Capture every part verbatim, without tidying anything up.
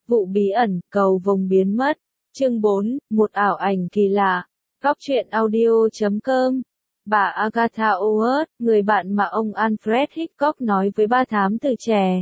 Vụ bí ẩn, cầu vồng biến mất. Chương bốn, một ảo ảnh kỳ lạ. Góc truyện audio chấm com. Bà Agatha Owens, người bạn mà ông Alfred Hitchcock nói với ba thám tử trẻ.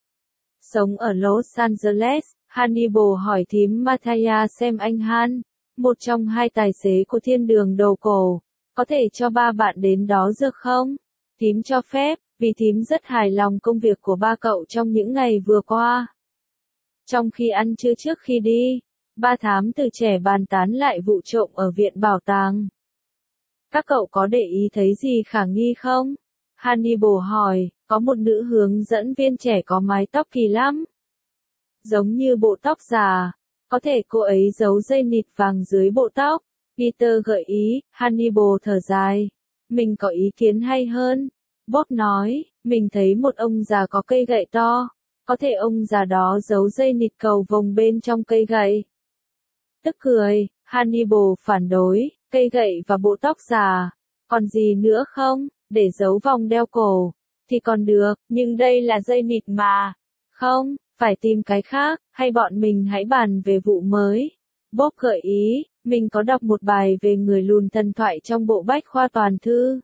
Sống ở Los Angeles, Hannibal hỏi thím Mathia xem anh Han, một trong hai tài xế của thiên đường đầu cổ, có thể cho ba bạn đến đó được không? Thím cho phép, vì thím rất hài lòng công việc của ba cậu trong những ngày vừa qua. Trong khi ăn trưa trước khi đi, ba thám tử trẻ bàn tán lại vụ trộm ở viện bảo tàng. Các cậu có để ý thấy gì khả nghi không? Hannibal hỏi, có một nữ hướng dẫn viên trẻ có mái tóc kỳ lắm. Giống như bộ tóc già, có thể cô ấy giấu dây nịt vàng dưới bộ tóc. Peter gợi ý, Hannibal thở dài. Mình có ý kiến hay hơn. Bob nói, mình thấy một ông già có cây gậy to. Có thể ông già đó giấu dây nịt cầu vồng bên trong cây gậy. Tức cười, Hannibal phản đối, cây gậy và bộ tóc già. Còn gì nữa không, để giấu vòng đeo cổ. Thì còn được, nhưng đây là dây nịt mà. Không, phải tìm cái khác, hay bọn mình hãy bàn về vụ mới. Bob gợi ý, mình có đọc một bài về người lùn thần thoại trong bộ bách khoa toàn thư.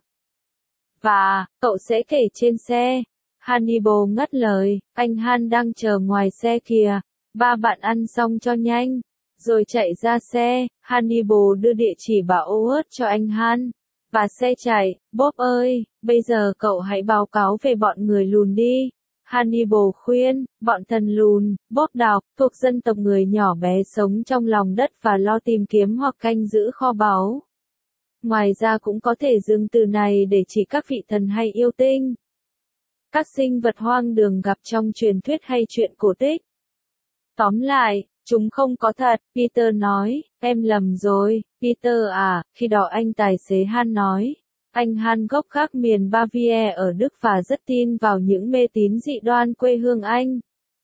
Và, cậu sẽ kể trên xe. Hannibal ngắt lời, anh Han đang chờ ngoài xe kìa, ba bạn ăn xong cho nhanh. Rồi chạy ra xe, Hannibal đưa địa chỉ bà Owens cho anh Han. Và xe chạy, Bob ơi, bây giờ cậu hãy báo cáo về bọn người lùn đi. Hannibal khuyên, bọn thần lùn, Bob đọc, thuộc dân tộc người nhỏ bé sống trong lòng đất và lo tìm kiếm hoặc canh giữ kho báu. Ngoài ra cũng có thể dùng từ này để chỉ các vị thần hay yêu tinh. Các sinh vật hoang đường gặp trong truyền thuyết hay chuyện cổ tích. Tóm lại, chúng không có thật, Peter nói, em lầm rồi, Peter à, khi đó anh tài xế Han nói. Anh Han gốc gác miền Bavaria ở Đức và rất tin vào những mê tín dị đoan quê hương anh.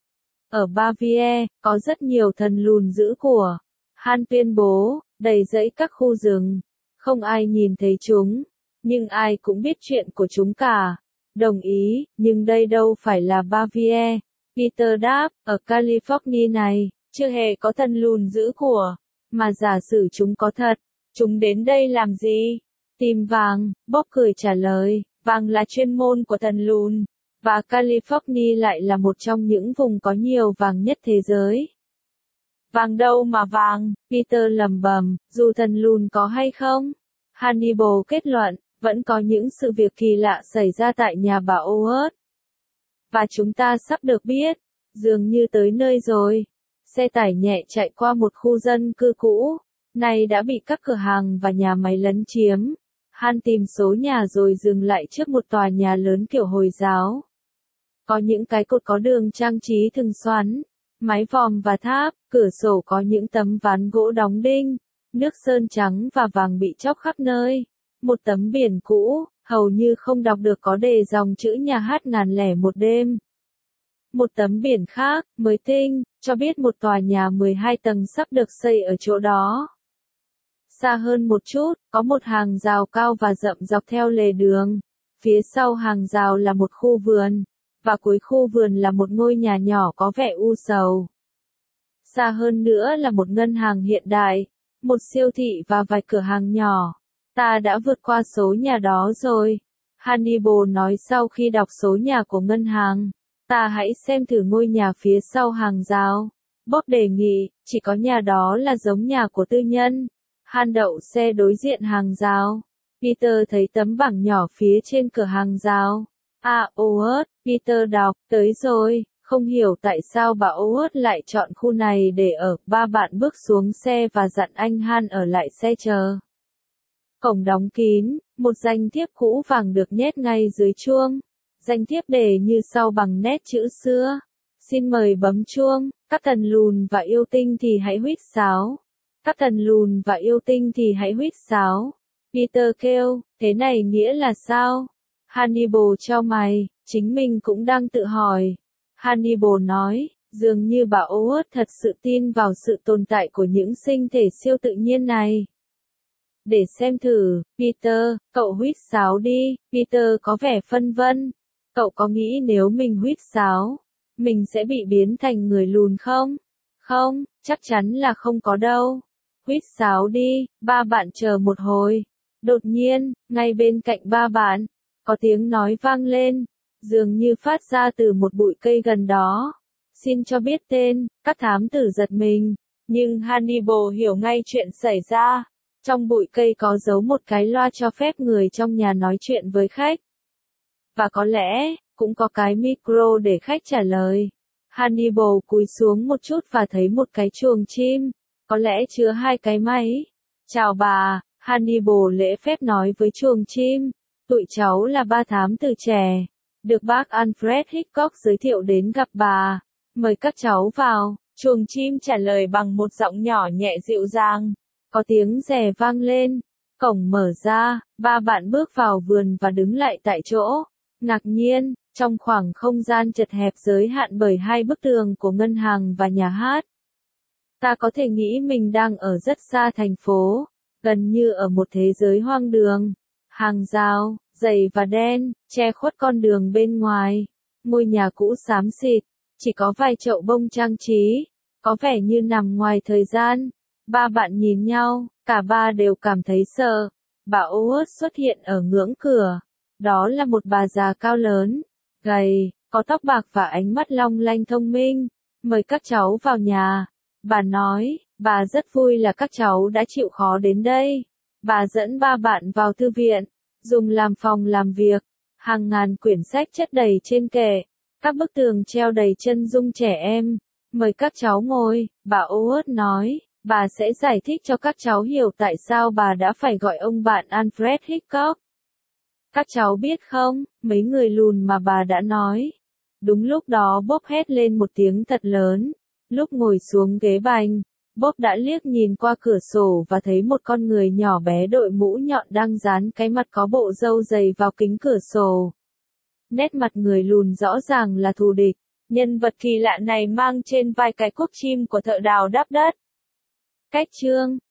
Ở Bavaria, có rất nhiều thần lùn giữ của. Han tuyên bố, đầy rẫy các khu rừng. Không ai nhìn thấy chúng, nhưng ai cũng biết chuyện của chúng cả. Đồng ý, nhưng đây đâu phải là Bavaria. Peter đáp, ở California này, chưa hề có thần lùn giữ của. Mà giả sử chúng có thật, chúng đến đây làm gì? Tìm vàng, Bob cười trả lời, vàng là chuyên môn của thần lùn. Và California lại là một trong những vùng có nhiều vàng nhất thế giới. Vàng đâu mà vàng, Peter lẩm bẩm, dù thần lùn có hay không. Hannibal kết luận, vẫn có những sự việc kỳ lạ xảy ra tại nhà bà Owens. Và chúng ta sắp được biết, dường như tới nơi rồi. Xe tải nhẹ chạy qua một khu dân cư cũ, nay đã bị các cửa hàng và nhà máy lấn chiếm. Han tìm số nhà rồi dừng lại trước một tòa nhà lớn kiểu Hồi giáo. Có những cái cột có đường trang trí thường xoắn, mái vòm và tháp, cửa sổ có những tấm ván gỗ đóng đinh, nước sơn trắng và vàng bị chóc khắp nơi. Một tấm biển cũ, hầu như không đọc được có đề dòng chữ nhà hát ngàn lẻ một đêm. Một tấm biển khác, mới tinh, cho biết một tòa nhà mười hai tầng sắp được xây ở chỗ đó. Xa hơn một chút, có một hàng rào cao và rậm dọc theo lề đường. Phía sau hàng rào là một khu vườn, và cuối khu vườn là một ngôi nhà nhỏ có vẻ u sầu. Xa hơn nữa là một ngân hàng hiện đại, một siêu thị và vài cửa hàng nhỏ. Ta đã vượt qua số nhà đó rồi. Hannibal nói sau khi đọc số nhà của ngân hàng. Ta hãy xem thử ngôi nhà phía sau hàng rào. Bob đề nghị, chỉ có nhà đó là giống nhà của tư nhân. Han đậu xe đối diện hàng rào. Peter thấy tấm bảng nhỏ phía trên cửa hàng rào. À, Owens, Peter đọc, tới rồi, không hiểu tại sao bà Owens lại chọn khu này để ở. Ba bạn bước xuống xe và dặn anh Han ở lại xe chờ. Cổng đóng kín, một danh thiếp cũ vàng được nhét ngay dưới chuông. Danh thiếp đề như sau bằng nét chữ xưa. Xin mời bấm chuông, các thần lùn và yêu tinh thì hãy huýt sáo. Các thần lùn và yêu tinh thì hãy huýt sáo. Peter kêu, thế này nghĩa là sao? Hannibal chau mày, chính mình cũng đang tự hỏi. Hannibal nói, dường như bà Owens thật sự tin vào sự tồn tại của những sinh thể siêu tự nhiên này. Để xem thử, Peter, cậu huýt sáo đi. Peter có vẻ phân vân. Cậu có nghĩ nếu mình huýt sáo, mình sẽ bị biến thành người lùn không? Không, chắc chắn là không có đâu. Huýt sáo đi, ba bạn chờ một hồi. Đột nhiên, ngay bên cạnh ba bạn, có tiếng nói vang lên, dường như phát ra từ một bụi cây gần đó. Xin cho biết tên, các thám tử giật mình, nhưng Hannibal hiểu ngay chuyện xảy ra. Trong bụi cây có giấu một cái loa cho phép người trong nhà nói chuyện với khách. Và có lẽ, cũng có cái micro để khách trả lời. Hannibal cúi xuống một chút và thấy một cái chuồng chim, có lẽ chứa hai cái máy. Chào bà, Hannibal lễ phép nói với chuồng chim. Tụi cháu là ba thám tử trẻ, được bác Alfred Hitchcock giới thiệu đến gặp bà. Mời các cháu vào, chuồng chim trả lời bằng một giọng nhỏ nhẹ dịu dàng. Có tiếng rè vang lên, cổng mở ra, ba bạn bước vào vườn và đứng lại tại chỗ. Ngạc nhiên, trong khoảng không gian chật hẹp giới hạn bởi hai bức tường của ngân hàng và nhà hát. Ta có thể nghĩ mình đang ở rất xa thành phố, gần như ở một thế giới hoang đường. Hàng rào, dày và đen, che khuất con đường bên ngoài. Ngôi nhà cũ xám xịt, chỉ có vài chậu bông trang trí, có vẻ như nằm ngoài thời gian. Ba bạn nhìn nhau, cả ba đều cảm thấy sợ. Bà Howard xuất hiện ở ngưỡng cửa. Đó là một bà già cao lớn, gầy, có tóc bạc và ánh mắt long lanh thông minh. Mời các cháu vào nhà. Bà nói, bà rất vui là các cháu đã chịu khó đến đây. Bà dẫn ba bạn vào thư viện, dùng làm phòng làm việc. Hàng ngàn quyển sách chất đầy trên kệ. Các bức tường treo đầy chân dung trẻ em. Mời các cháu ngồi, bà Howard nói. Bà sẽ giải thích cho các cháu hiểu tại sao bà đã phải gọi ông bạn Alfred Hitchcock. Các cháu biết không, mấy người lùn mà bà đã nói. Đúng lúc đó Bob hét lên một tiếng thật lớn. Lúc ngồi xuống ghế bành, Bob đã liếc nhìn qua cửa sổ và thấy một con người nhỏ bé đội mũ nhọn đang dán cái mặt có bộ râu dày vào kính cửa sổ. Nét mặt người lùn rõ ràng là thù địch. Nhân vật kỳ lạ này mang trên vai cái cuốc chim của thợ đào đắp đất. Cách chương